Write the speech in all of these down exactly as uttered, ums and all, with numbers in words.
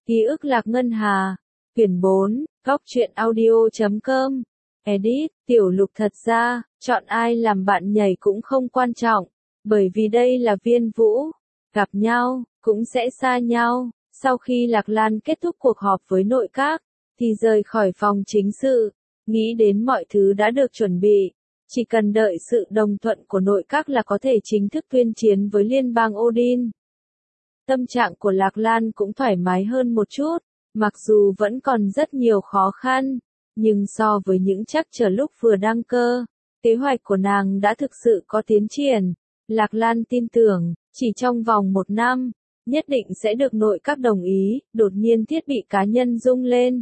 Ký ức Lạc Ngân Hà. Quyển bốn, góc truyện audio chấm com. Edit, Tiểu Lục thật ra, chọn ai làm bạn nhảy cũng không quan trọng, bởi vì đây là Viên Vũ. Gặp nhau, cũng sẽ xa nhau. Sau khi Lạc Lan kết thúc cuộc họp với nội các, thì rời khỏi phòng chính sự, nghĩ đến mọi thứ đã được chuẩn bị. Chỉ cần đợi sự đồng thuận của nội các là có thể chính thức tuyên chiến với liên bang Odin. Tâm trạng của Lạc Lan cũng thoải mái hơn một chút, mặc dù vẫn còn rất nhiều khó khăn, nhưng so với những trắc trở lúc vừa đăng cơ, kế hoạch của nàng đã thực sự có tiến triển. Lạc Lan tin tưởng, chỉ trong vòng một năm, nhất định sẽ được nội các đồng ý. Đột nhiên thiết bị cá nhân rung lên.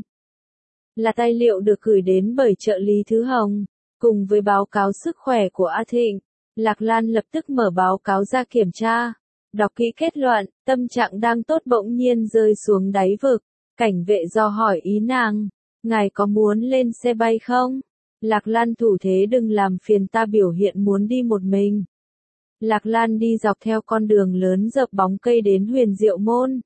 Là tài liệu được gửi đến bởi trợ lý Thứ Hồng, cùng với báo cáo sức khỏe của A Thịnh. Lạc Lan lập tức mở báo cáo ra kiểm tra. Đọc kỹ kết luận, tâm trạng đang tốt bỗng nhiên rơi xuống đáy vực. Cảnh vệ do hỏi ý nàng, ngài có muốn lên xe bay không? Lạc Lan thủ thế đừng làm phiền ta, biểu hiện muốn đi một mình. Lạc Lan đi dọc theo con đường lớn dợp bóng cây đến Huyền Diệu Môn.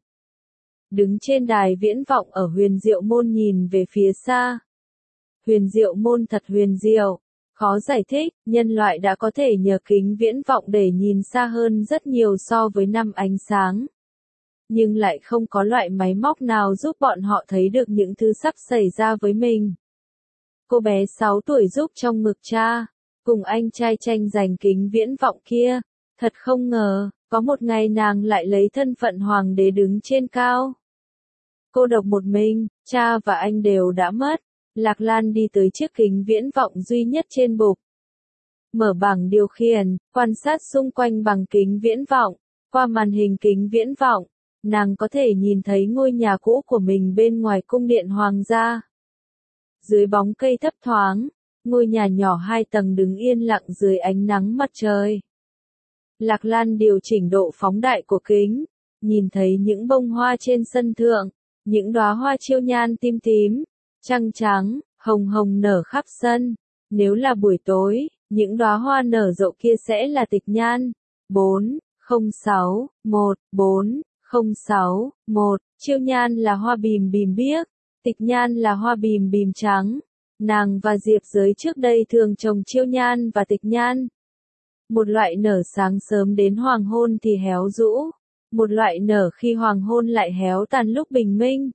Đứng trên đài viễn vọng ở Huyền Diệu Môn nhìn về phía xa. Huyền Diệu Môn thật huyền diệu. Khó giải thích, nhân loại đã có thể nhờ kính viễn vọng để nhìn xa hơn rất nhiều so với năm ánh sáng. Nhưng lại không có loại máy móc nào giúp bọn họ thấy được những thứ sắp xảy ra với mình. Cô bé sáu tuổi giúp trong ngực cha, cùng anh trai tranh giành kính viễn vọng kia. Thật không ngờ, có một ngày nàng lại lấy thân phận hoàng đế đứng trên cao. Cô độc một mình, cha và anh đều đã mất. Lạc Lan đi tới chiếc kính viễn vọng duy nhất trên bục. Mở bảng điều khiển, quan sát xung quanh bằng kính viễn vọng. Qua màn hình kính viễn vọng, nàng có thể nhìn thấy ngôi nhà cũ của mình bên ngoài cung điện hoàng gia. Dưới bóng cây thấp thoáng, ngôi nhà nhỏ hai tầng đứng yên lặng dưới ánh nắng mặt trời. Lạc Lan điều chỉnh độ phóng đại của kính, nhìn thấy những bông hoa trên sân thượng, những đóa hoa chiêu nhan tím tím, trắng trắng, hồng hồng nở khắp sân. Nếu là buổi tối, những đóa hoa nở rộ kia sẽ là tịch nhan. bốn, không sáu, một, bốn, không sáu, một, chiêu nhan là hoa bìm bìm biếc, tịch nhan là hoa bìm bìm trắng. Nàng và Diệp Giới trước đây thường trồng chiêu nhan và tịch nhan. Một loại nở sáng sớm đến hoàng hôn thì héo rũ, một loại nở khi hoàng hôn lại héo tàn lúc bình minh.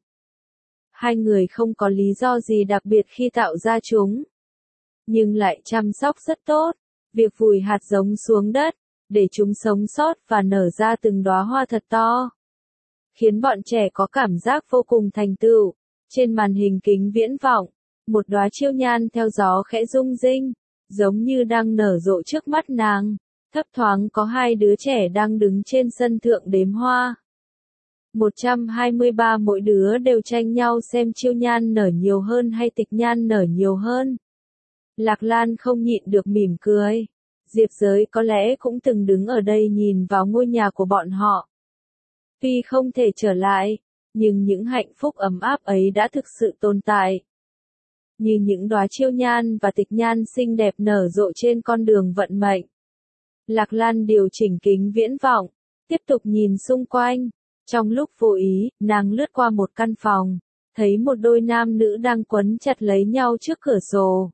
Hai người không có lý do gì đặc biệt khi tạo ra chúng, nhưng lại chăm sóc rất tốt. Việc vùi hạt giống xuống đất, để chúng sống sót và nở ra từng đóa hoa thật to, khiến bọn trẻ có cảm giác vô cùng thành tựu. Trên màn hình kính viễn vọng, một đóa chiêu nhan theo gió khẽ rung rinh, giống như đang nở rộ trước mắt nàng. Thấp thoáng có hai đứa trẻ đang đứng trên sân thượng đếm hoa. một trăm hai mươi ba mỗi đứa đều tranh nhau xem chiêu nhan nở nhiều hơn hay tịch nhan nở nhiều hơn. Lạc Lan không nhịn được mỉm cười. Diệp Giới có lẽ cũng từng đứng ở đây nhìn vào ngôi nhà của bọn họ. Tuy không thể trở lại, nhưng những hạnh phúc ấm áp ấy đã thực sự tồn tại. Như những đóa chiêu nhan và tịch nhan xinh đẹp nở rộ trên con đường vận mệnh. Lạc Lan điều chỉnh kính viễn vọng, tiếp tục nhìn xung quanh. Trong lúc vô ý, nàng lướt qua một căn phòng, thấy một đôi nam nữ đang quấn chặt lấy nhau trước cửa sổ.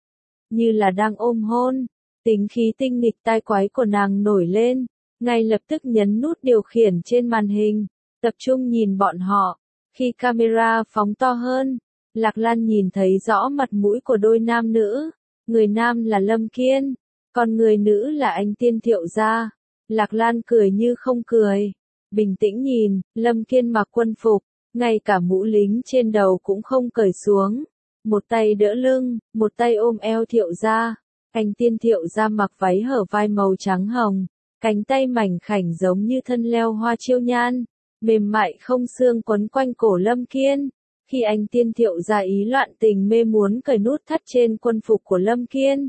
Như là đang ôm hôn, tính khí tinh nghịch tai quái của nàng nổi lên, ngay lập tức nhấn nút điều khiển trên màn hình, tập trung nhìn bọn họ. Khi camera phóng to hơn, Lạc Lan nhìn thấy rõ mặt mũi của đôi nam nữ. Người nam là Lâm Kiên, còn người nữ là anh Tiên Thiệu Gia. Lạc Lan cười như không cười, bình tĩnh nhìn. Lâm Kiên mặc quân phục, ngay cả mũ lính trên đầu cũng không cởi xuống, một tay đỡ lưng, một tay ôm eo Thiệu Gia. Anh Tiên Thiệu Gia mặc váy hở vai màu trắng hồng, cánh tay mảnh khảnh giống như thân leo hoa chiêu nhan, mềm mại không xương quấn quanh cổ Lâm Kiên. Khi anh Tiên Thiệu Gia ý loạn tình mê muốn cởi nút thắt trên quân phục của Lâm Kiên,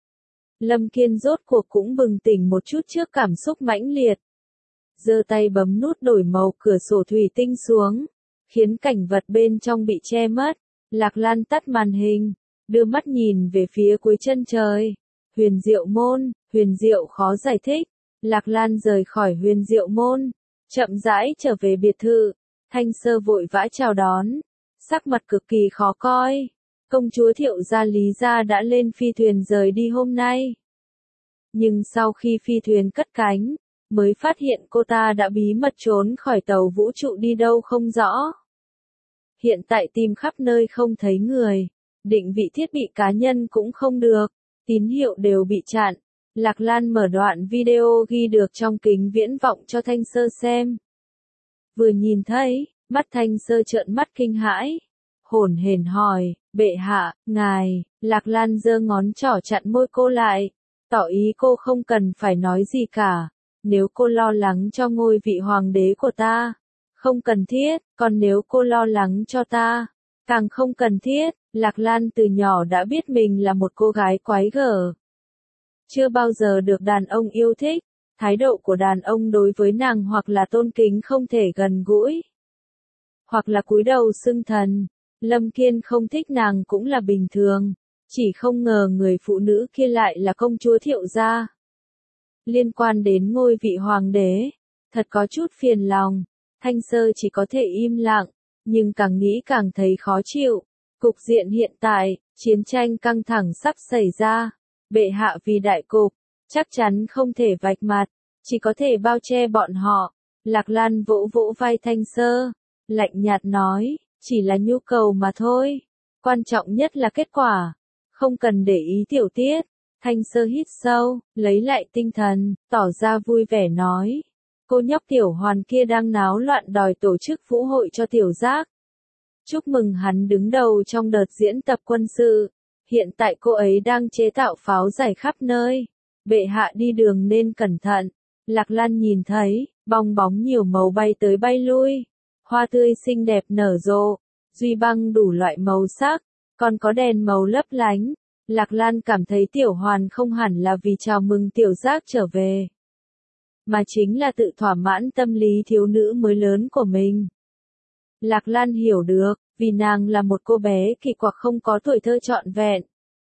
Lâm Kiên rốt cuộc cũng bừng tỉnh một chút trước cảm xúc mãnh liệt. Giơ tay bấm nút đổi màu cửa sổ thủy tinh xuống, khiến cảnh vật bên trong bị che mất. Lạc Lan tắt màn hình, đưa mắt nhìn về phía cuối chân trời. Huyền Diệu Môn, huyền diệu khó giải thích. Lạc Lan rời khỏi Huyền Diệu Môn, chậm rãi trở về biệt thự. Thanh Sơ vội vã chào đón, sắc mặt cực kỳ khó coi. Công chúa Thiệu gia Lý gia đã lên phi thuyền rời đi hôm nay. Nhưng sau khi phi thuyền cất cánh, mới phát hiện cô ta đã bí mật trốn khỏi tàu vũ trụ đi đâu không rõ. Hiện tại tìm khắp nơi không thấy người, định vị thiết bị cá nhân cũng không được, tín hiệu đều bị chặn. Lạc Lan mở đoạn video ghi được trong kính viễn vọng cho Thanh Sơ xem. Vừa nhìn thấy, mắt Thanh Sơ trợn mắt kinh hãi, hổn hển hỏi, bệ hạ, ngài. Lạc Lan giơ ngón trỏ chặn môi cô lại, tỏ ý cô không cần phải nói gì cả. Nếu cô lo lắng cho ngôi vị hoàng đế của ta, không cần thiết, còn nếu cô lo lắng cho ta, càng không cần thiết. Lạc Lan từ nhỏ đã biết mình là một cô gái quái gở. Chưa bao giờ được đàn ông yêu thích, thái độ của đàn ông đối với nàng hoặc là tôn kính không thể gần gũi, hoặc là cúi đầu xưng thần. Lâm Kiên không thích nàng cũng là bình thường, chỉ không ngờ người phụ nữ kia lại là công chúa Thiệu gia. Liên quan đến ngôi vị hoàng đế, thật có chút phiền lòng. Thanh Sơ chỉ có thể im lặng, nhưng càng nghĩ càng thấy khó chịu. Cục diện hiện tại, chiến tranh căng thẳng sắp xảy ra. Bệ hạ vì đại cục, chắc chắn không thể vạch mặt, chỉ có thể bao che bọn họ. Lạc Lan vỗ vỗ vai Thanh Sơ, lạnh nhạt nói, chỉ là nhu cầu mà thôi. Quan trọng nhất là kết quả, không cần để ý tiểu tiết. Thanh Sơ hít sâu, lấy lại tinh thần, tỏ ra vui vẻ nói. Cô nhóc Tiểu Hoàn kia đang náo loạn đòi tổ chức vũ hội cho Tiểu Giác. Chúc mừng hắn đứng đầu trong đợt diễn tập quân sự. Hiện tại cô ấy đang chế tạo pháo rải khắp nơi. Bệ hạ đi đường nên cẩn thận. Lạc Lan nhìn thấy, bong bóng nhiều màu bay tới bay lui. Hoa tươi xinh đẹp nở rộ, duy băng đủ loại màu sắc, còn có đèn màu lấp lánh. Lạc Lan cảm thấy Tiểu Hoàn không hẳn là vì chào mừng Tiểu Giác trở về, mà chính là tự thỏa mãn tâm lý thiếu nữ mới lớn của mình. Lạc Lan hiểu được, vì nàng là một cô bé kỳ quặc không có tuổi thơ trọn vẹn.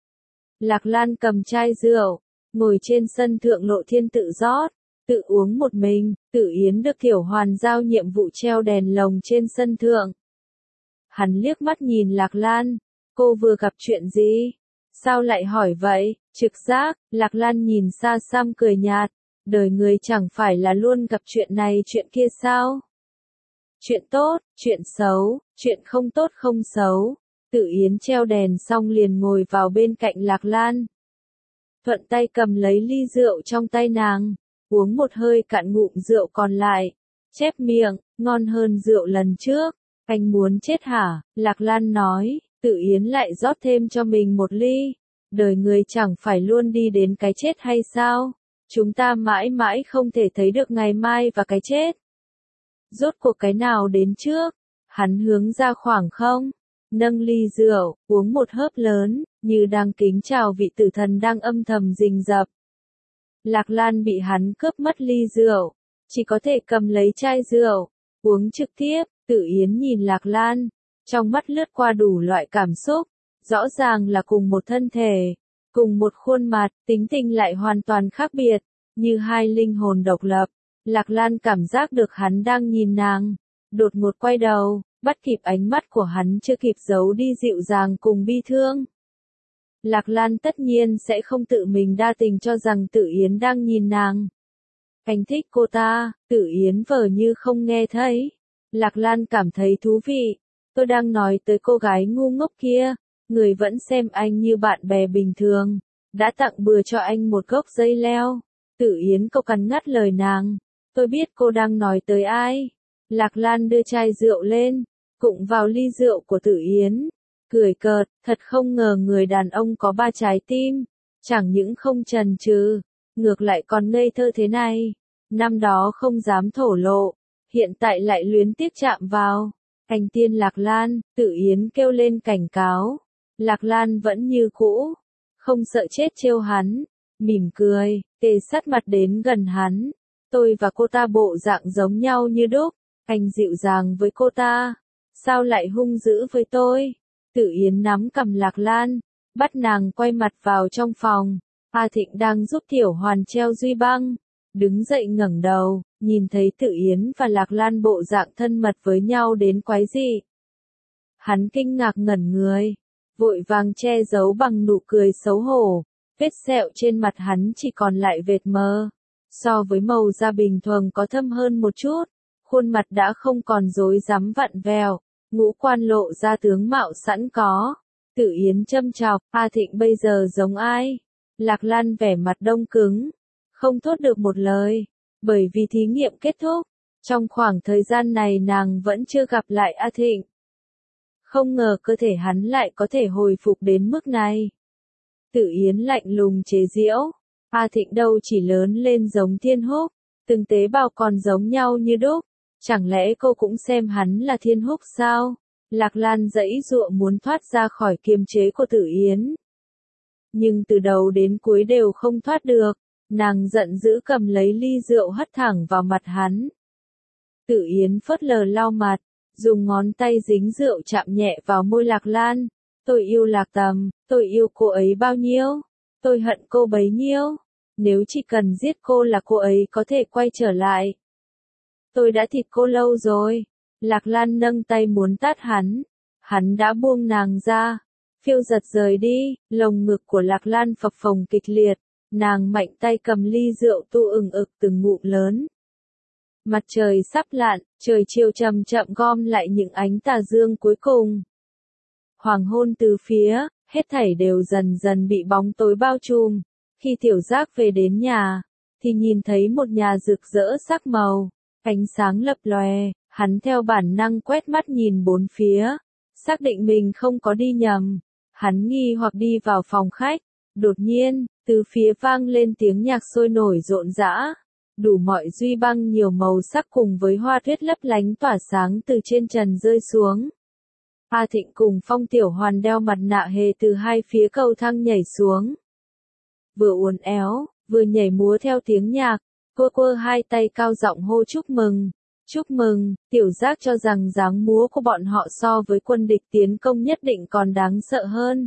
Lạc Lan cầm chai rượu, ngồi trên sân thượng lộ thiên tự rót, tự uống một mình. Tử Yến được Tiểu Hoàn giao nhiệm vụ treo đèn lồng trên sân thượng. Hắn liếc mắt nhìn Lạc Lan, cô vừa gặp chuyện gì? Sao lại hỏi vậy? Trực giác. Lạc Lan nhìn xa xăm cười nhạt, đời người chẳng phải là luôn gặp chuyện này chuyện kia sao? Chuyện tốt, chuyện xấu, chuyện không tốt không xấu. Tử Yến treo đèn xong liền ngồi vào bên cạnh Lạc Lan. Thuận tay cầm lấy ly rượu trong tay nàng, uống một hơi cạn ngụm rượu còn lại, chép miệng, ngon hơn rượu lần trước. Anh muốn chết hả? Lạc Lan nói. Tử Yến lại rót thêm cho mình một ly. Đời người chẳng phải luôn đi đến cái chết hay sao? Chúng ta mãi mãi không thể thấy được ngày mai và cái chết. Rốt cuộc cái nào đến trước? Hắn hướng ra khoảng không, nâng ly rượu, uống một hớp lớn, như đang kính chào vị tử thần đang âm thầm rình rập. Lạc Lan bị hắn cướp mất ly rượu, chỉ có thể cầm lấy chai rượu, uống trực tiếp. Tử Yến nhìn Lạc Lan, trong mắt lướt qua đủ loại cảm xúc, rõ ràng là cùng một thân thể, cùng một khuôn mặt, tính tình lại hoàn toàn khác biệt, như hai linh hồn độc lập. Lạc Lan cảm giác được hắn đang nhìn nàng, đột ngột quay đầu, bắt kịp ánh mắt của hắn chưa kịp giấu đi dịu dàng cùng bi thương. Lạc Lan tất nhiên sẽ không tự mình đa tình cho rằng Tử Yến đang nhìn nàng. Anh thích cô ta. Tử Yến vờ như không nghe thấy. Lạc Lan cảm thấy thú vị. Tôi đang nói tới cô gái ngu ngốc kia, người vẫn xem anh như bạn bè bình thường, đã tặng bừa cho anh một gốc dây leo. Tử Yến cộc cằn ngắt lời nàng. Tôi biết cô đang nói tới ai. Lạc Lan đưa chai rượu lên, cụng vào ly rượu của Tử Yến, cười cợt, thật không ngờ người đàn ông có ba trái tim, chẳng những không chần chừ, ngược lại còn ngây thơ thế này. Năm đó không dám thổ lộ, hiện tại lại luyến tiếc chạm vào. Anh tiên Lạc Lan. Tử Yến kêu lên cảnh cáo. Lạc Lan vẫn như cũ, không sợ chết trêu hắn, mỉm cười, kề sát mặt đến gần hắn. Tôi và cô ta bộ dạng giống nhau như đúc. Anh dịu dàng với cô ta, sao lại hung dữ với tôi? Tử Yến nắm cầm Lạc Lan, bắt nàng quay mặt vào trong phòng. A Thịnh đang giúp Tiểu Hoàn treo duy băng, đứng dậy ngẩng đầu, nhìn thấy Tự Yến và Lạc Lan bộ dạng thân mật với nhau đến quái dị. Hắn kinh ngạc ngẩn người, vội vàng che giấu bằng nụ cười xấu hổ, vết sẹo trên mặt hắn chỉ còn lại vệt mờ. So với màu da bình thường có thâm hơn một chút, khuôn mặt đã không còn rối rắm vặn vẹo, ngũ quan lộ ra tướng mạo sẵn có. Tự Yến châm chọc, A Thịnh bây giờ giống ai? Lạc Lan vẻ mặt đông cứng, không thốt được một lời, bởi vì thí nghiệm kết thúc. Trong khoảng thời gian này nàng vẫn chưa gặp lại A Thịnh. Không ngờ cơ thể hắn lại có thể hồi phục đến mức này. Tự Yến lạnh lùng chế giễu, A Thịnh đâu chỉ lớn lên giống Thiên Húc, từng tế bào còn giống nhau như đúc, chẳng lẽ cô cũng xem hắn là Thiên Húc sao? Lạc Lan giãy giụa muốn thoát ra khỏi kiềm chế của Tự Yến. Nhưng từ đầu đến cuối đều không thoát được, nàng giận dữ cầm lấy ly rượu hất thẳng vào mặt hắn. Tự Yến phớt lờ lau mặt, dùng ngón tay dính rượu chạm nhẹ vào môi Lạc Lan. Tôi yêu Lạc Tầm, tôi yêu cô ấy bao nhiêu, tôi hận cô bấy nhiêu. Nếu chỉ cần giết cô là cô ấy có thể quay trở lại. Tôi đã thịt cô lâu rồi. Lạc Lan nâng tay muốn tát hắn. Hắn đã buông nàng ra. Phiêu giật rời đi, lồng ngực của Lạc Lan phập phồng kịch liệt. Nàng mạnh tay cầm ly rượu tu ừng ực từng ngụm lớn. Mặt trời sắp lặn, trời chiều chậm chậm gom lại những ánh tà dương cuối cùng. Hoàng hôn từ phía, hết thảy đều dần dần bị bóng tối bao trùm. Khi Tiểu Giác về đến nhà, thì nhìn thấy một nhà rực rỡ sắc màu, ánh sáng lập lòe, hắn theo bản năng quét mắt nhìn bốn phía, xác định mình không có đi nhầm. Hắn nghi hoặc đi vào phòng khách, đột nhiên, từ phía vang lên tiếng nhạc sôi nổi rộn rã, đủ mọi duy băng nhiều màu sắc cùng với hoa tuyết lấp lánh tỏa sáng từ trên trần rơi xuống. A Thịnh cùng Phong Tiểu Hoàn đeo mặt nạ hề từ hai phía cầu thang nhảy xuống. Vừa uốn éo, vừa nhảy múa theo tiếng nhạc, quơ quơ hai tay cao giọng hô chúc mừng. Chúc mừng, Tiểu Giác cho rằng dáng múa của bọn họ so với quân địch tiến công nhất định còn đáng sợ hơn.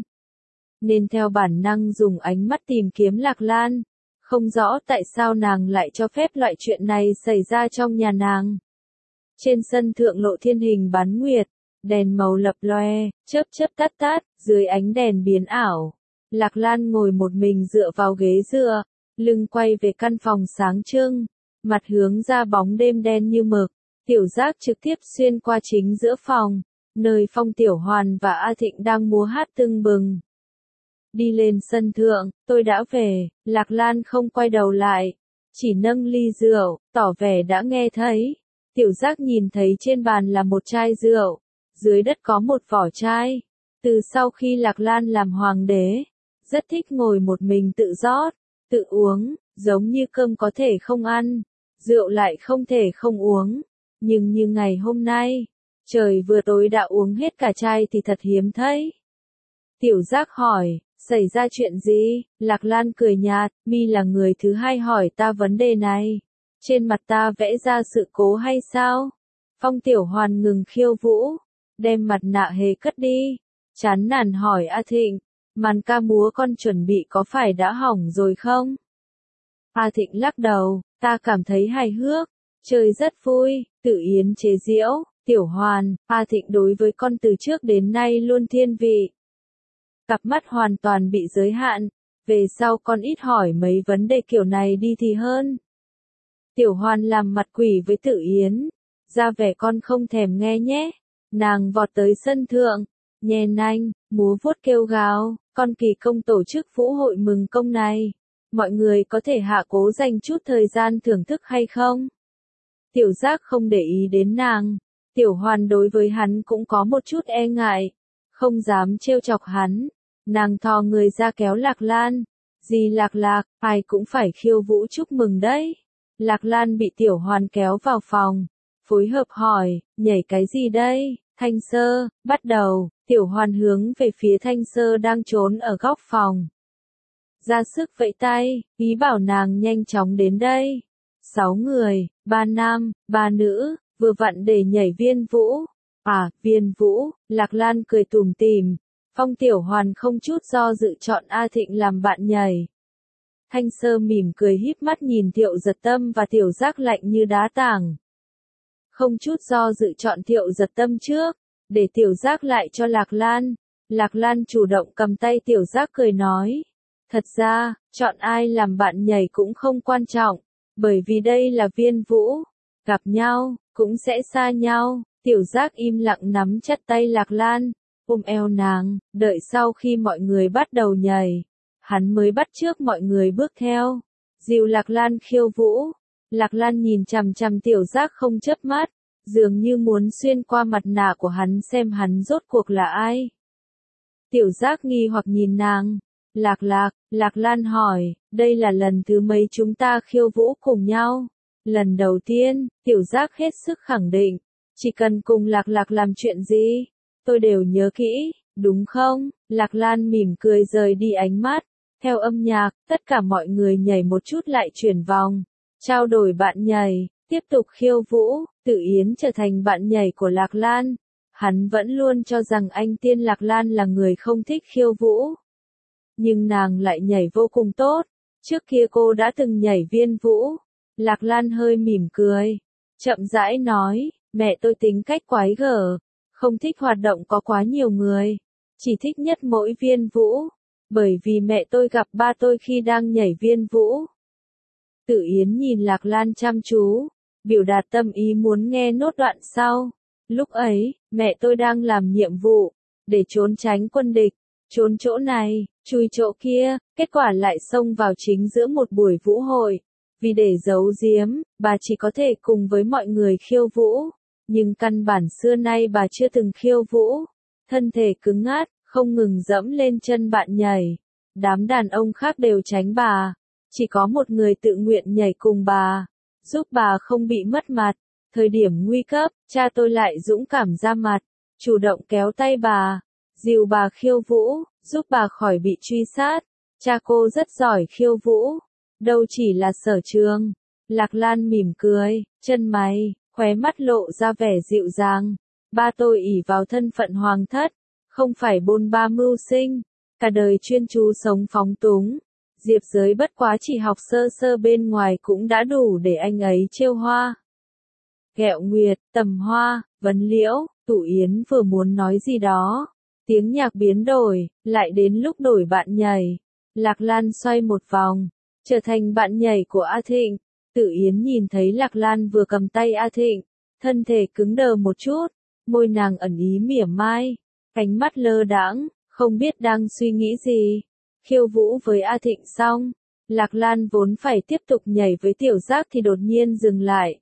Nên theo bản năng dùng ánh mắt tìm kiếm Lạc Lan. Không rõ tại sao nàng lại cho phép loại chuyện này xảy ra trong nhà nàng. Trên sân thượng lộ thiên hình bán nguyệt, đèn màu lập loe, chớp chớp tắt tắt, dưới ánh đèn biến ảo. Lạc Lan ngồi một mình dựa vào ghế dựa, lưng quay về căn phòng sáng trưng, mặt hướng ra bóng đêm đen như mực. Tiểu Giác trực tiếp xuyên qua chính giữa phòng, nơi Phong Tiểu Hoàn và A Thịnh đang múa hát tưng bừng. Đi lên sân thượng, tôi đã về. Lạc Lan không quay đầu lại, chỉ nâng ly rượu, tỏ vẻ đã nghe thấy. Tiểu Giác nhìn thấy trên bàn là một chai rượu, dưới đất có một vỏ chai. Từ sau khi Lạc Lan làm hoàng đế, rất thích ngồi một mình tự rót, tự uống, giống như cơm có thể không ăn, rượu lại không thể không uống. Nhưng như ngày hôm nay, trời vừa tối đã uống hết cả chai thì thật hiếm thấy. Tiểu Giác hỏi, xảy ra chuyện gì? Lạc Lan cười nhạt, mi là người thứ hai hỏi ta vấn đề này. Trên mặt ta vẽ ra sự cố hay sao? Phong Tiểu Hoàn ngừng khiêu vũ, đem mặt nạ hề cất đi, chán nản hỏi A Thịnh, màn ca múa con chuẩn bị có phải đã hỏng rồi không? A Thịnh lắc đầu, ta cảm thấy hài hước, chơi rất vui. Tự Yến chế giễu, Tiểu Hoàn, A Thịnh đối với con từ trước đến nay luôn thiên vị. Cặp mắt hoàn toàn bị giới hạn, về sau con ít hỏi mấy vấn đề kiểu này đi thì hơn. Tiểu Hoàn làm mặt quỷ với Tự Yến, ra vẻ con không thèm nghe nhé. Nàng vọt tới sân thượng, nhè nanh, múa vuốt kêu gào, con kỳ công tổ chức vũ hội mừng công này. Mọi người có thể hạ cố dành chút thời gian thưởng thức hay không? Tiểu Giác không để ý đến nàng. Tiểu Hoàn đối với hắn cũng có một chút e ngại, không dám trêu chọc hắn. Nàng thò người ra kéo Lạc Lan. Dì Lạc Lạc, ai cũng phải khiêu vũ chúc mừng đấy. Lạc Lan bị Tiểu Hoàn kéo vào phòng, phối hợp hỏi, nhảy cái gì đây? Thanh Sơ, bắt đầu. Tiểu Hoàn hướng về phía Thanh Sơ đang trốn ở góc phòng. Ra sức vẫy tay, ý bảo nàng nhanh chóng đến đây. Sáu người, ba nam, ba nữ, vừa vặn để nhảy viên vũ. À, viên vũ, Lạc Lan cười tủm tỉm. Phong Tiểu Hoàn không chút do dự chọn A Thịnh làm bạn nhảy. Thanh Sơ mỉm cười híp mắt nhìn Thiệu Giật Tâm và Tiểu Giác lạnh như đá tảng. Không chút do dự chọn Thiệu Giật Tâm trước, để Tiểu Giác lại cho Lạc Lan. Lạc Lan chủ động cầm tay Tiểu Giác cười nói. Thật ra, chọn ai làm bạn nhảy cũng không quan trọng, bởi vì đây là Viên Vũ. Gặp nhau, cũng sẽ xa nhau. Tiểu Giác im lặng nắm chặt tay Lạc Lan, ôm eo nàng, đợi sau khi mọi người bắt đầu nhảy. Hắn mới bắt chước mọi người bước theo. Dìu Lạc Lan khiêu vũ. Lạc Lan nhìn chằm chằm Tiểu Giác không chớp mắt, dường như muốn xuyên qua mặt nạ của hắn xem hắn rốt cuộc là ai. Tiểu Giác nghi hoặc nhìn nàng. Lạc Lạc, Lạc Lan hỏi, đây là lần thứ mấy chúng ta khiêu vũ cùng nhau? Lần đầu tiên, Tiểu Giác hết sức khẳng định. Chỉ cần cùng Lạc Lạc làm chuyện gì, tôi đều nhớ kỹ, đúng không? Lạc Lan mỉm cười rời đi ánh mắt. Theo âm nhạc, tất cả mọi người nhảy một chút lại chuyển vòng, trao đổi bạn nhảy, tiếp tục khiêu vũ. Tự Yến trở thành bạn nhảy của Lạc Lan. Hắn vẫn luôn cho rằng anh Tiên Lạc Lan là người không thích khiêu vũ. Nhưng nàng lại nhảy vô cùng tốt. Trước kia cô đã từng nhảy Viên Vũ. Lạc Lan hơi mỉm cười, chậm rãi nói, mẹ tôi tính cách quái gở, không thích hoạt động có quá nhiều người, chỉ thích nhất mỗi Viên Vũ. Bởi vì mẹ tôi gặp ba tôi khi đang nhảy Viên Vũ. Tự Yến nhìn Lạc Lan chăm chú, biểu đạt tâm ý muốn nghe nốt đoạn sau. Lúc ấy, mẹ tôi đang làm nhiệm vụ, để trốn tránh quân địch, trốn chỗ này, chui chỗ kia, kết quả lại xông vào chính giữa một buổi vũ hội. Vì để giấu giếm, bà chỉ có thể cùng với mọi người khiêu vũ, nhưng căn bản xưa nay bà chưa từng khiêu vũ. Thân thể cứng ngắc, không ngừng dẫm lên chân bạn nhảy. Đám đàn ông khác đều tránh bà. Chỉ có một người tự nguyện nhảy cùng bà, giúp bà không bị mất mặt. Thời điểm nguy cấp, cha tôi lại dũng cảm ra mặt, chủ động kéo tay bà, dìu bà khiêu vũ, giúp bà khỏi bị truy sát. Cha cô rất giỏi khiêu vũ, đâu chỉ là sở trường. Lạc Lan mỉm cười, chân mày, khóe mắt lộ ra vẻ dịu dàng. Ba tôi ỷ vào thân phận hoàng thất, không phải bôn ba mưu sinh, cả đời chuyên chú sống phóng túng. Diệp Giới bất quá chỉ học sơ sơ bên ngoài cũng đã đủ để anh ấy trêu hoa. Ghẹo Nguyệt, Tầm Hoa, Vấn Liễu, Tụ Yến vừa muốn nói gì đó. Tiếng nhạc biến đổi, lại đến lúc đổi bạn nhảy. Lạc Lan xoay một vòng, trở thành bạn nhảy của A Thịnh. Tự Yến nhìn thấy Lạc Lan vừa cầm tay A Thịnh, thân thể cứng đờ một chút, môi nàng ẩn ý mỉa mai, ánh mắt lơ đãng, không biết đang suy nghĩ gì. Khiêu vũ với A Thịnh xong, Lạc Lan vốn phải tiếp tục nhảy với Tiểu Giác thì đột nhiên dừng lại.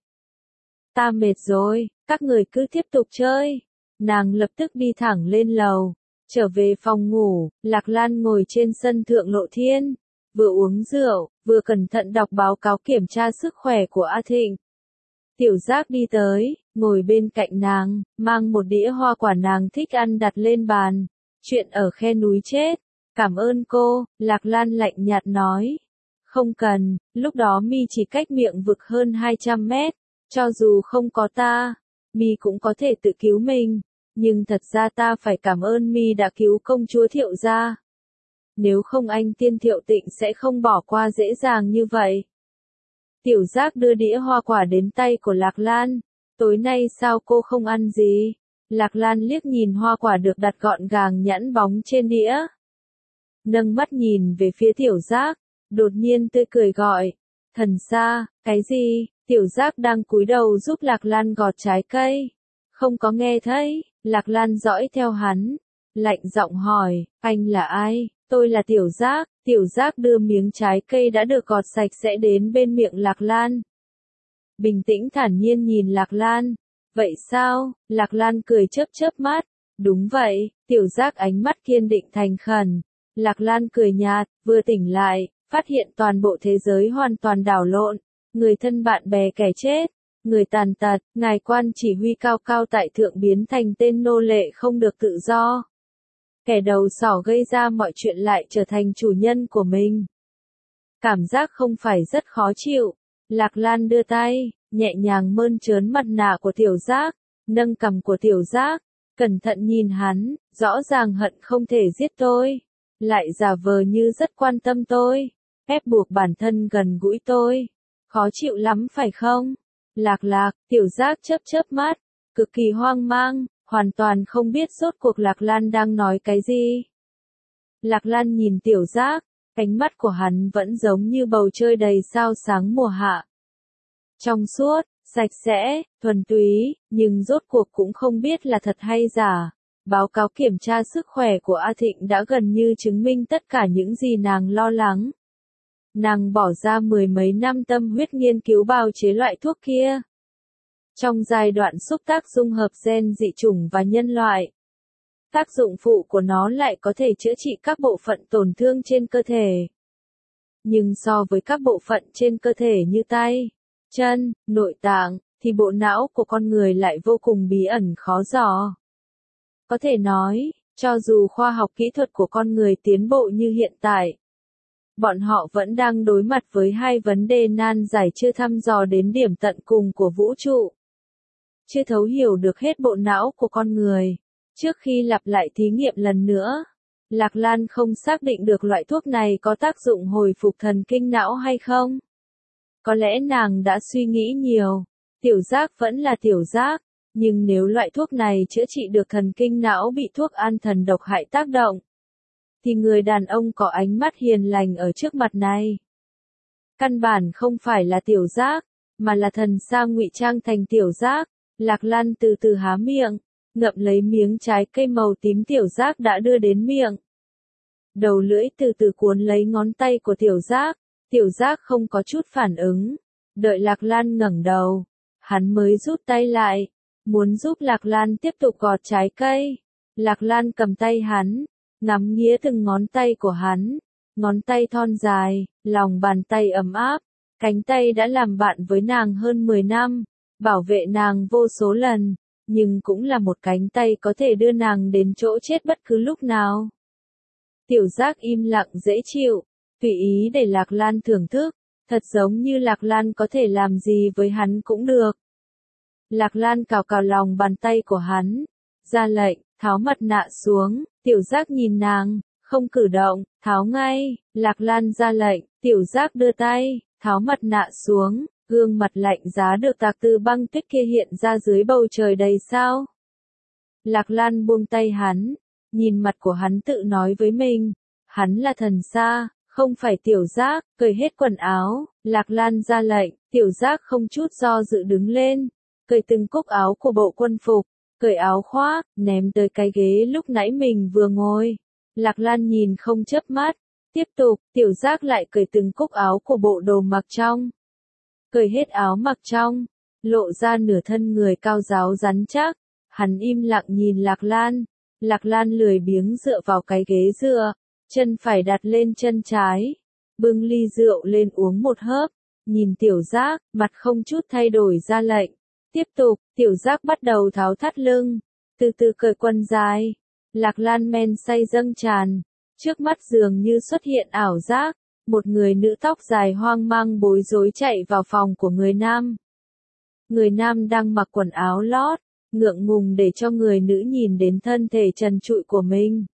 Ta mệt rồi, các người cứ tiếp tục chơi. Nàng lập tức đi thẳng lên lầu, trở về phòng ngủ. Lạc Lan ngồi trên sân thượng lộ thiên, vừa uống rượu, vừa cẩn thận đọc báo cáo kiểm tra sức khỏe của A Thịnh. Tiểu Giác đi tới, ngồi bên cạnh nàng, mang một đĩa hoa quả nàng thích ăn đặt lên bàn. Chuyện ở khe núi chết. Cảm ơn cô, Lạc Lan lạnh nhạt nói. Không cần, lúc đó mi chỉ cách miệng vực hơn hai trăm mét. Cho dù không có ta, mi cũng có thể tự cứu mình. Nhưng thật ra ta phải cảm ơn mi đã cứu công chúa Thiệu gia. Nếu không anh Tiên Thiệu Tịnh sẽ không bỏ qua dễ dàng như vậy. Tiểu Giác đưa đĩa hoa quả đến tay của Lạc Lan. Tối nay sao cô không ăn gì? Lạc Lan liếc nhìn hoa quả được đặt gọn gàng nhẵn bóng trên đĩa. Nâng mắt nhìn về phía Tiểu Giác, đột nhiên tươi cười gọi. Thần xa, cái gì? Tiểu Giác đang cúi đầu giúp Lạc Lan gọt trái cây. Không có nghe thấy, Lạc Lan dõi theo hắn. Lạnh giọng hỏi, anh là ai? Tôi là Tiểu Giác. Tiểu Giác đưa miếng trái cây đã được gọt sạch sẽ đến bên miệng Lạc Lan. Bình tĩnh thản nhiên nhìn Lạc Lan. Vậy sao? Lạc Lan cười chớp chớp mắt. Đúng vậy, Tiểu Giác ánh mắt kiên định thành khẩn. Lạc Lan cười nhạt, vừa tỉnh lại, phát hiện toàn bộ thế giới hoàn toàn đảo lộn. Người thân bạn bè kẻ chết, người tàn tật, ngài quan chỉ huy cao cao tại thượng biến thành tên nô lệ không được tự do. Kẻ đầu sỏ gây ra mọi chuyện lại trở thành chủ nhân của mình. Cảm giác không phải rất khó chịu. Lạc Lan đưa tay, nhẹ nhàng mơn trớn mặt nạ của Tiểu Giác, nâng cằm của Tiểu Giác, cẩn thận nhìn hắn, rõ ràng hận không thể giết tôi, lại giả vờ như rất quan tâm tôi. ép buộc bản thân gần gũi tôi. Khó chịu lắm phải không? Lạc Lạc, Tiểu Giác chớp chớp mắt, cực kỳ hoang mang, hoàn toàn không biết rốt cuộc Lạc Lan đang nói cái gì. Lạc Lan nhìn Tiểu Giác, ánh mắt của hắn vẫn giống như bầu trời đầy sao sáng mùa hạ. Trong suốt, sạch sẽ, thuần túy, nhưng rốt cuộc cũng không biết là thật hay giả. Báo cáo kiểm tra sức khỏe của A Thịnh đã gần như chứng minh tất cả những gì nàng lo lắng. Nàng bỏ ra mười mấy năm tâm huyết nghiên cứu bào chế loại thuốc kia. Trong giai đoạn xúc tác dung hợp gen dị chủng và nhân loại, tác dụng phụ của nó lại có thể chữa trị các bộ phận tổn thương trên cơ thể. Nhưng so với các bộ phận trên cơ thể như tay, chân, nội tạng, thì bộ não của con người lại vô cùng bí ẩn khó dò. Có thể nói, cho dù khoa học kỹ thuật của con người tiến bộ như hiện tại, bọn họ vẫn đang đối mặt với hai vấn đề nan giải chưa thăm dò đến điểm tận cùng của vũ trụ. Chưa thấu hiểu được hết bộ não của con người. Trước khi lặp lại thí nghiệm lần nữa, Lạc Lan không xác định được loại thuốc này có tác dụng hồi phục thần kinh não hay không. Có lẽ nàng đã suy nghĩ nhiều. Tiểu Giác vẫn là Tiểu Giác, nhưng nếu loại thuốc này chữa trị được thần kinh não bị thuốc an thần độc hại tác động, thì người đàn ông có ánh mắt hiền lành ở trước mặt này căn bản không phải là Tiểu Giác, mà là thần sa ngụy trang thành Tiểu Giác. Lạc Lan từ từ há miệng, ngậm lấy miếng trái cây màu tím Tiểu Giác đã đưa đến miệng. Đầu lưỡi từ từ cuốn lấy ngón tay của Tiểu Giác, Tiểu Giác không có chút phản ứng. Đợi Lạc Lan ngẩng đầu, hắn mới rút tay lại, muốn giúp Lạc Lan tiếp tục gọt trái cây. Lạc Lan cầm tay hắn, ngắm nghía từng ngón tay của hắn, ngón tay thon dài, lòng bàn tay ấm áp, cánh tay đã làm bạn với nàng hơn mười năm, bảo vệ nàng vô số lần, nhưng cũng là một cánh tay có thể đưa nàng đến chỗ chết bất cứ lúc nào. Tiểu Giác im lặng dễ chịu, tùy ý để Lạc Lan thưởng thức, thật giống như Lạc Lan có thể làm gì với hắn cũng được. Lạc Lan cào cào lòng bàn tay của hắn, ra lệnh, tháo mặt nạ xuống. Tiểu Giác nhìn nàng, không cử động, tháo ngay. Lạc Lan ra lệnh, Tiểu Giác đưa tay, tháo mặt nạ xuống. Gương mặt lạnh giá được tạc từ băng tuyết kia hiện ra dưới bầu trời đầy sao. Lạc Lan buông tay hắn, nhìn mặt của hắn tự nói với mình, hắn là thần sa, không phải Tiểu Giác. Cởi hết quần áo. Lạc Lan ra lệnh, Tiểu Giác không chút do dự đứng lên, cởi từng cúc áo của bộ quân phục, cởi áo khoác, ném tới cái ghế lúc nãy mình vừa ngồi. Lạc Lan nhìn không chớp mắt, tiếp tục. Tiểu Giác lại cởi từng cúc áo của bộ đồ mặc trong, cởi hết áo mặc trong, lộ ra nửa thân người cao ráo rắn chắc. Hắn im lặng nhìn Lạc Lan. Lạc Lan lười biếng dựa vào cái ghế dựa, chân phải đặt lên chân trái, bưng ly rượu lên uống một hớp, nhìn Tiểu Giác, mặt không chút thay đổi ra lệnh. Tiếp tục. Tiểu Giác bắt đầu tháo thắt lưng, từ từ cởi quần dài. Lạc Lan men say dâng tràn, trước mắt dường như xuất hiện ảo giác, một người nữ tóc dài hoang mang bối rối chạy vào phòng của người nam. Người nam đang mặc quần áo lót, ngượng ngùng để cho người nữ nhìn đến thân thể trần trụi của mình.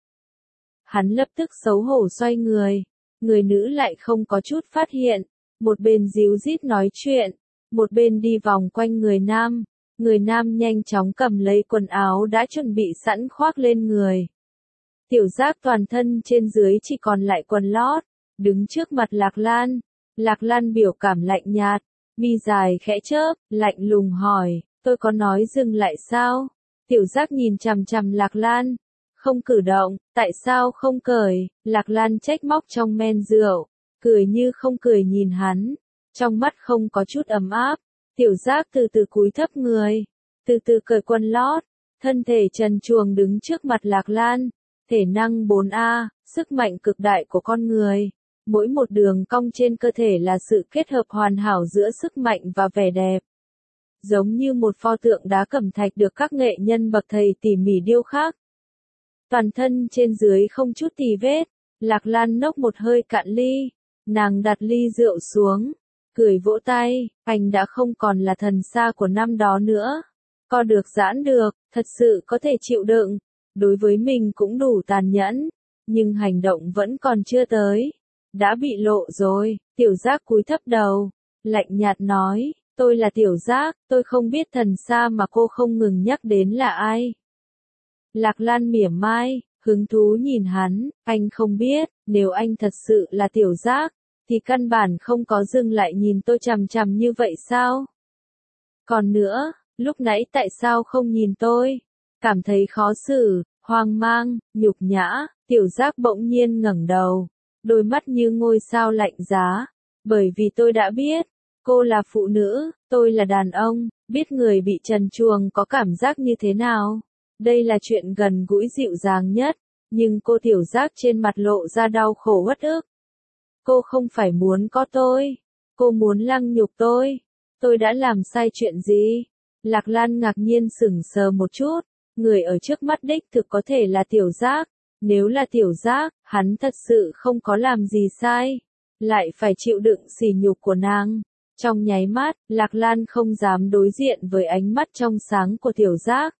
Hắn lập tức xấu hổ xoay người, người nữ lại không có chút phát hiện, một bên díu dít nói chuyện, một bên đi vòng quanh người nam. Người nam nhanh chóng cầm lấy quần áo đã chuẩn bị sẵn khoác lên người. Tiểu Giác toàn thân trên dưới chỉ còn lại quần lót, đứng trước mặt Lạc Lan. Lạc Lan biểu cảm lạnh nhạt, mi dài khẽ chớp, lạnh lùng hỏi, tôi có nói dừng lại sao? Tiểu Giác nhìn chằm chằm Lạc Lan, không cử động. Tại sao không cởi? Lạc Lan trách móc trong men rượu, cười như không cười nhìn hắn, trong mắt không có chút ấm áp. Tiểu Giác từ từ cúi thấp người, từ từ cởi quần lót, thân thể trần truồng đứng trước mặt Lạc Lan. Thể năng bốn A, sức mạnh cực đại của con người. Mỗi một đường cong trên cơ thể là sự kết hợp hoàn hảo giữa sức mạnh và vẻ đẹp. Giống như một pho tượng đá cẩm thạch được các nghệ nhân bậc thầy tỉ mỉ điêu khắc. Toàn thân trên dưới không chút tì vết. Lạc Lan nốc một hơi cạn ly, nàng đặt ly rượu xuống, cười vỗ tay, anh đã không còn là thần sa của năm đó nữa. Co được giãn được, thật sự có thể chịu đựng. Đối với mình cũng đủ tàn nhẫn, nhưng hành động vẫn còn chưa tới. đã bị lộ rồi, Tiểu Giác cúi thấp đầu, lạnh nhạt nói, tôi là Tiểu Giác, tôi không biết thần xa mà cô không ngừng nhắc đến là ai. Lạc Lan mỉa mai, hứng thú nhìn hắn, anh không biết, nếu anh thật sự là Tiểu Giác, thì căn bản không có dừng lại nhìn tôi chằm chằm như vậy sao? Còn nữa, lúc nãy tại sao không nhìn tôi? Cảm thấy khó xử, hoang mang, nhục nhã, Tiểu Giác bỗng nhiên ngẩng đầu, đôi mắt như ngôi sao lạnh giá, bởi vì tôi đã biết, cô là phụ nữ, tôi là đàn ông, biết người bị trần truồng có cảm giác như thế nào. Đây là chuyện gần gũi dịu dàng nhất, nhưng cô Tiểu Giác trên mặt lộ ra đau khổ uất ức. Cô không phải muốn có tôi, cô muốn lăng nhục tôi. Tôi đã làm sai chuyện gì? Lạc Lan ngạc nhiên sững sờ một chút, người ở trước mắt đích thực có thể là Tiểu Giác. Nếu là Tiểu Giác, hắn thật sự không có làm gì sai, lại phải chịu đựng sỉ nhục của nàng. Trong nháy mắt, Lạc Lan không dám đối diện với ánh mắt trong sáng của Tiểu Giác.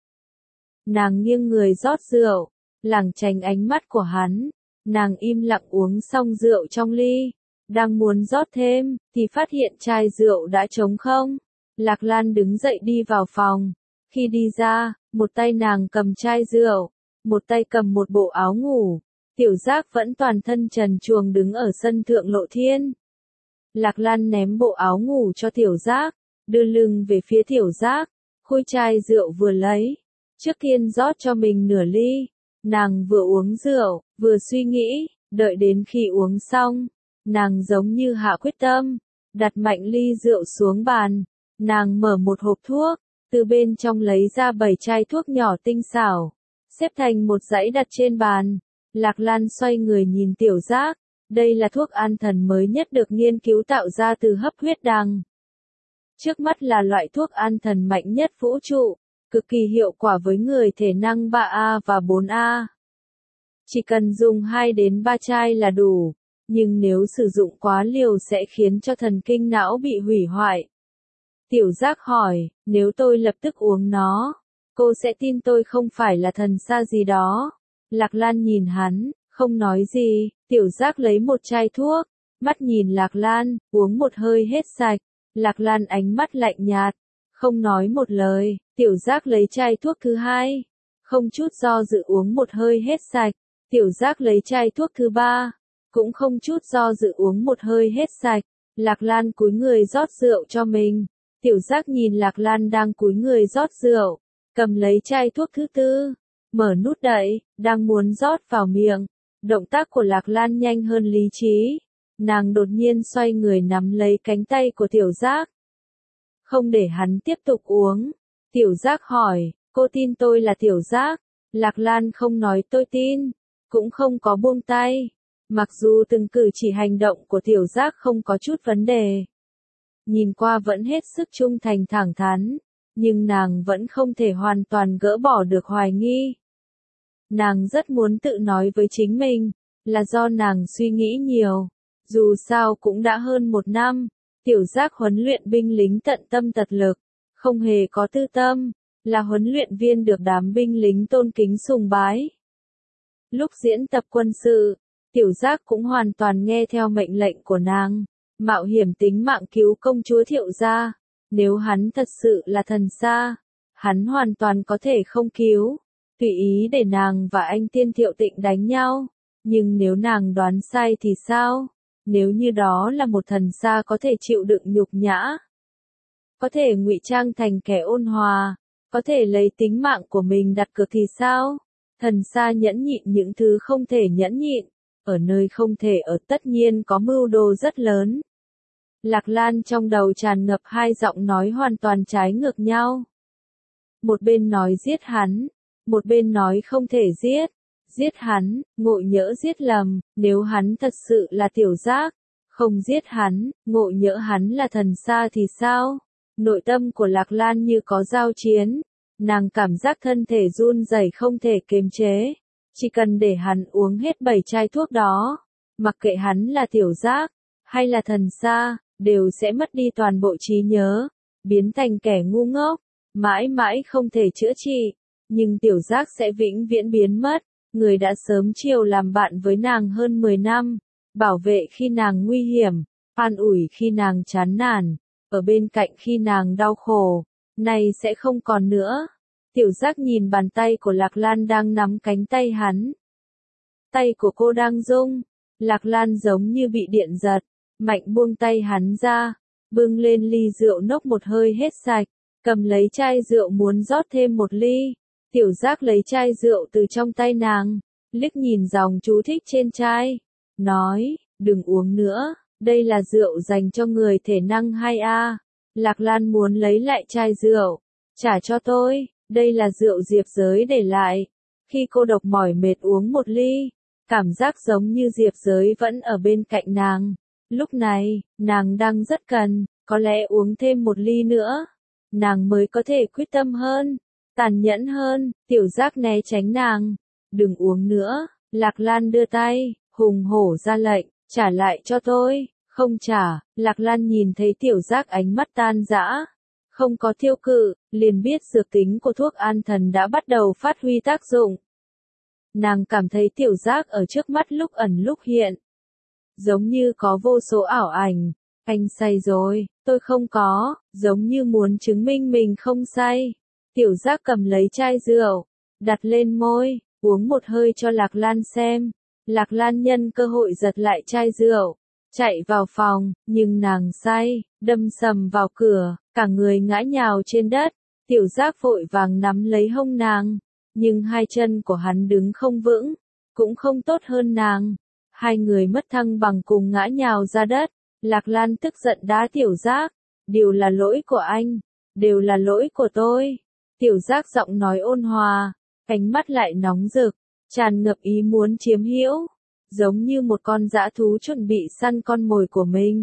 Nàng nghiêng người rót rượu, lảng tránh ánh mắt của hắn. Nàng im lặng uống xong rượu trong ly, đang muốn rót thêm, thì phát hiện chai rượu đã trống không. Lạc Lan đứng dậy đi vào phòng. Khi đi ra, một tay nàng cầm chai rượu, một tay cầm một bộ áo ngủ. Tiểu Giác vẫn toàn thân trần truồng đứng ở sân thượng lộ thiên. Lạc Lan ném bộ áo ngủ cho Tiểu Giác, đưa lưng về phía Tiểu Giác, khui chai rượu vừa lấy. Trước tiên rót cho mình nửa ly, nàng vừa uống rượu, vừa suy nghĩ, đợi đến khi uống xong, nàng giống như hạ quyết tâm, đặt mạnh ly rượu xuống bàn, nàng mở một hộp thuốc, từ bên trong lấy ra bảy chai thuốc nhỏ tinh xảo, xếp thành một dãy đặt trên bàn. Lạc Lan xoay người nhìn Tiểu Giác, đây là thuốc an thần mới nhất được nghiên cứu tạo ra từ hấp huyết đằng. Trước mắt là loại thuốc an thần mạnh nhất vũ trụ, cực kỳ hiệu quả với người thể năng ba A và bốn A. Chỉ cần dùng hai đến ba chai là đủ, nhưng nếu sử dụng quá liều sẽ khiến cho thần kinh não bị hủy hoại. Tiểu Giác hỏi, nếu tôi lập tức uống nó, cô sẽ tin tôi không phải là thần xa gì đó. Lạc Lan nhìn hắn, không nói gì. Tiểu Giác lấy một chai thuốc, mắt nhìn Lạc Lan, uống một hơi hết sạch. Lạc Lan ánh mắt lạnh nhạt, không nói một lời. Tiểu Giác lấy chai thuốc thứ hai, không chút do dự uống một hơi hết sạch. Tiểu Giác lấy chai thuốc thứ ba, cũng không chút do dự uống một hơi hết sạch. Lạc Lan cúi người rót rượu cho mình. Tiểu Giác nhìn Lạc Lan đang cúi người rót rượu, cầm lấy chai thuốc thứ tư, mở nút đậy, đang muốn rót vào miệng. Động tác của Lạc Lan nhanh hơn lý trí. Nàng đột nhiên xoay người nắm lấy cánh tay của Tiểu Giác, không để hắn tiếp tục uống. Tiểu Giác hỏi, cô tin tôi là Tiểu Giác? Lạc Lan không nói tôi tin, cũng không có buông tay. Mặc dù từng cử chỉ hành động của Tiểu Giác không có chút vấn đề, nhìn qua vẫn hết sức trung thành thẳng thắn, nhưng nàng vẫn không thể hoàn toàn gỡ bỏ được hoài nghi. Nàng rất muốn tự nói với chính mình, là do nàng suy nghĩ nhiều. Dù sao cũng đã hơn một năm, Tiểu Giác huấn luyện binh lính tận tâm tật lực, không hề có tư tâm, là huấn luyện viên được đám binh lính tôn kính sùng bái. Lúc diễn tập quân sự, Tiểu Giác cũng hoàn toàn nghe theo mệnh lệnh của nàng, mạo hiểm tính mạng cứu công chúa Thiệu gia. Nếu hắn thật sự là thần xa, hắn hoàn toàn có thể không cứu, tùy ý để nàng và anh Tiên Thiệu Tịnh đánh nhau. Nhưng nếu nàng đoán sai thì sao? Nếu như đó là một thần xa có thể chịu đựng nhục nhã, có thể ngụy trang thành kẻ ôn hòa, có thể lấy tính mạng của mình đặt cược thì sao? Thần xa nhẫn nhịn những thứ không thể nhẫn nhịn, ở nơi không thể ở tất nhiên có mưu đồ rất lớn. Lạc Lan trong đầu tràn ngập hai giọng nói hoàn toàn trái ngược nhau. Một bên nói giết hắn, một bên nói không thể giết. Giết hắn, ngộ nhỡ giết lầm, nếu hắn thật sự là Tiểu Giác. Không giết hắn, ngộ nhỡ hắn là thần xa thì sao? Nội tâm của Lạc Lan như có giao chiến. Nàng cảm giác thân thể run rẩy không thể kiềm chế. Chỉ cần để hắn uống hết bảy chai thuốc đó, mặc kệ hắn là Tiểu Giác, hay là thần xa, đều sẽ mất đi toàn bộ trí nhớ, biến thành kẻ ngu ngốc, mãi mãi không thể chữa trị. Nhưng Tiểu Giác sẽ vĩnh viễn biến mất. Người đã sớm chiều làm bạn với nàng hơn mười năm, bảo vệ khi nàng nguy hiểm, an ủi khi nàng chán nản, ở bên cạnh khi nàng đau khổ, này sẽ không còn nữa. Tiểu Giác nhìn bàn tay của Lạc Lan đang nắm cánh tay hắn. Tay của cô đang rung, Lạc Lan giống như bị điện giật, mạnh buông tay hắn ra, bưng lên ly rượu nốc một hơi hết sạch, cầm lấy chai rượu muốn rót thêm một ly. Tiểu Giác lấy chai rượu từ trong tay nàng, liếc nhìn dòng chú thích trên chai, nói, đừng uống nữa, đây là rượu dành cho người thể năng hai A. Lạc Lan muốn lấy lại chai rượu, trả cho tôi, đây là rượu Diệp Giới để lại. Khi cô độc mỏi mệt uống một ly, cảm giác giống như Diệp Giới vẫn ở bên cạnh nàng. Lúc này, nàng đang rất cần, có lẽ uống thêm một ly nữa, nàng mới có thể quyết tâm hơn, tàn nhẫn hơn. Tiểu Giác né tránh nàng, đừng uống nữa. Lạc Lan đưa tay, hùng hổ ra lệnh, trả lại cho tôi. Không trả. Lạc Lan nhìn thấy Tiểu Giác ánh mắt tan rã, không có thiêu cự, liền biết dược tính của thuốc an thần đã bắt đầu phát huy tác dụng. Nàng cảm thấy Tiểu Giác ở trước mắt lúc ẩn lúc hiện, giống như có vô số ảo ảnh. Anh say rồi, tôi không có, giống như muốn chứng minh mình không say. Tiểu Giác cầm lấy chai rượu, đặt lên môi, uống một hơi cho Lạc Lan xem. Lạc Lan nhân cơ hội giật lại chai rượu, chạy vào phòng, nhưng nàng say, đâm sầm vào cửa, cả người ngã nhào trên đất. Tiểu Giác vội vàng nắm lấy hông nàng, nhưng hai chân của hắn đứng không vững, cũng không tốt hơn nàng. Hai người mất thăng bằng cùng ngã nhào ra đất. Lạc Lan tức giận đá Tiểu Giác, đều là lỗi của anh, đều là lỗi của tôi. Tiểu Giác giọng nói ôn hòa, ánh mắt lại nóng rực, tràn ngập ý muốn chiếm hữu, giống như một con dã thú chuẩn bị săn con mồi của mình.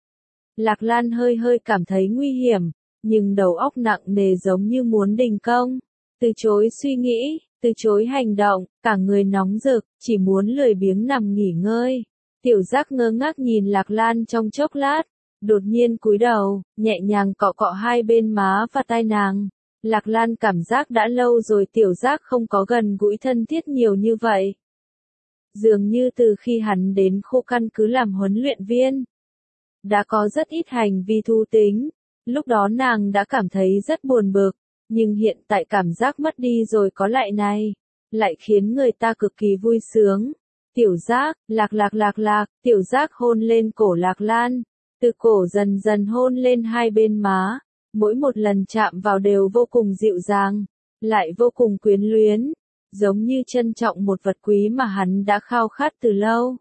Lạc Lan hơi hơi cảm thấy nguy hiểm, nhưng đầu óc nặng nề giống như muốn đình công, từ chối suy nghĩ, từ chối hành động, cả người nóng rực, chỉ muốn lười biếng nằm nghỉ ngơi. Tiểu Giác ngơ ngác nhìn Lạc Lan trong chốc lát, đột nhiên cúi đầu, nhẹ nhàng cọ cọ hai bên má và tai nàng. Lạc Lan cảm giác đã lâu rồi Tiểu Giác không có gần gũi thân thiết nhiều như vậy. Dường như từ khi hắn đến khu căn cứ làm huấn luyện viên, đã có rất ít hành vi thú tính. Lúc đó nàng đã cảm thấy rất buồn bực, nhưng hiện tại cảm giác mất đi rồi có lại này, lại khiến người ta cực kỳ vui sướng. Tiểu Giác, lạc lạc lạc lạc, Tiểu Giác hôn lên cổ Lạc Lan, từ cổ dần dần hôn lên hai bên má, mỗi một lần chạm vào đều vô cùng dịu dàng, lại vô cùng quyến luyến, giống như trân trọng một vật quý mà hắn đã khao khát từ lâu.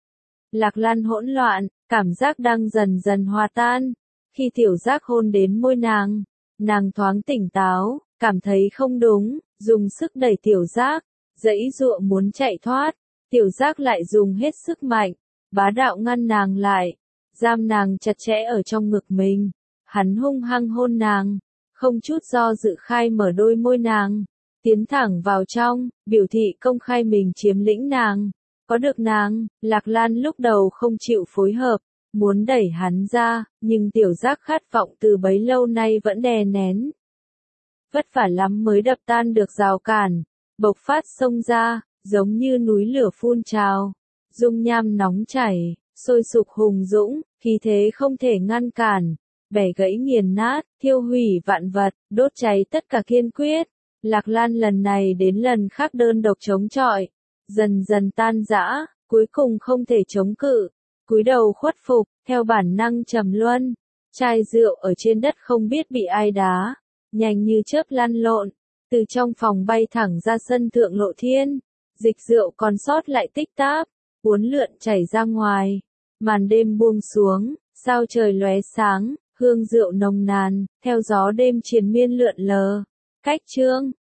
Lạc Lan hỗn loạn, cảm giác đang dần dần hòa tan, khi Tiểu Giác hôn đến môi nàng, nàng thoáng tỉnh táo, cảm thấy không đúng, dùng sức đẩy Tiểu Giác, giãy giụa muốn chạy thoát. Tiểu Giác lại dùng hết sức mạnh, bá đạo ngăn nàng lại, giam nàng chặt chẽ ở trong ngực mình. Hắn hung hăng hôn nàng, không chút do dự khai mở đôi môi nàng, tiến thẳng vào trong, biểu thị công khai mình chiếm lĩnh nàng. Có được nàng, Lạc Lan lúc đầu không chịu phối hợp, muốn đẩy hắn ra, nhưng Tiểu Giác khát vọng từ bấy lâu nay vẫn đè nén. Vất vả lắm mới đập tan được rào cản, bộc phát xông ra, giống như núi lửa phun trào, dung nham nóng chảy, sôi sục hùng dũng, khí thế không thể ngăn cản, bẻ gãy nghiền nát, thiêu hủy vạn vật, đốt cháy tất cả kiên quyết. Lạc Lan lần này đến lần khác đơn độc chống chọi, dần dần tan rã, cuối cùng không thể chống cự, cúi đầu khuất phục, theo bản năng trầm luân. Chai rượu ở trên đất không biết bị ai đá, nhanh như chớp lăn lộn, từ trong phòng bay thẳng ra sân thượng lộ thiên. Dịch rượu còn sót lại tích táp, uốn lượn chảy ra ngoài. Màn đêm buông xuống, sao trời lóe sáng, hương rượu nồng nàn, theo gió đêm triền miên lượn lờ. Cách chương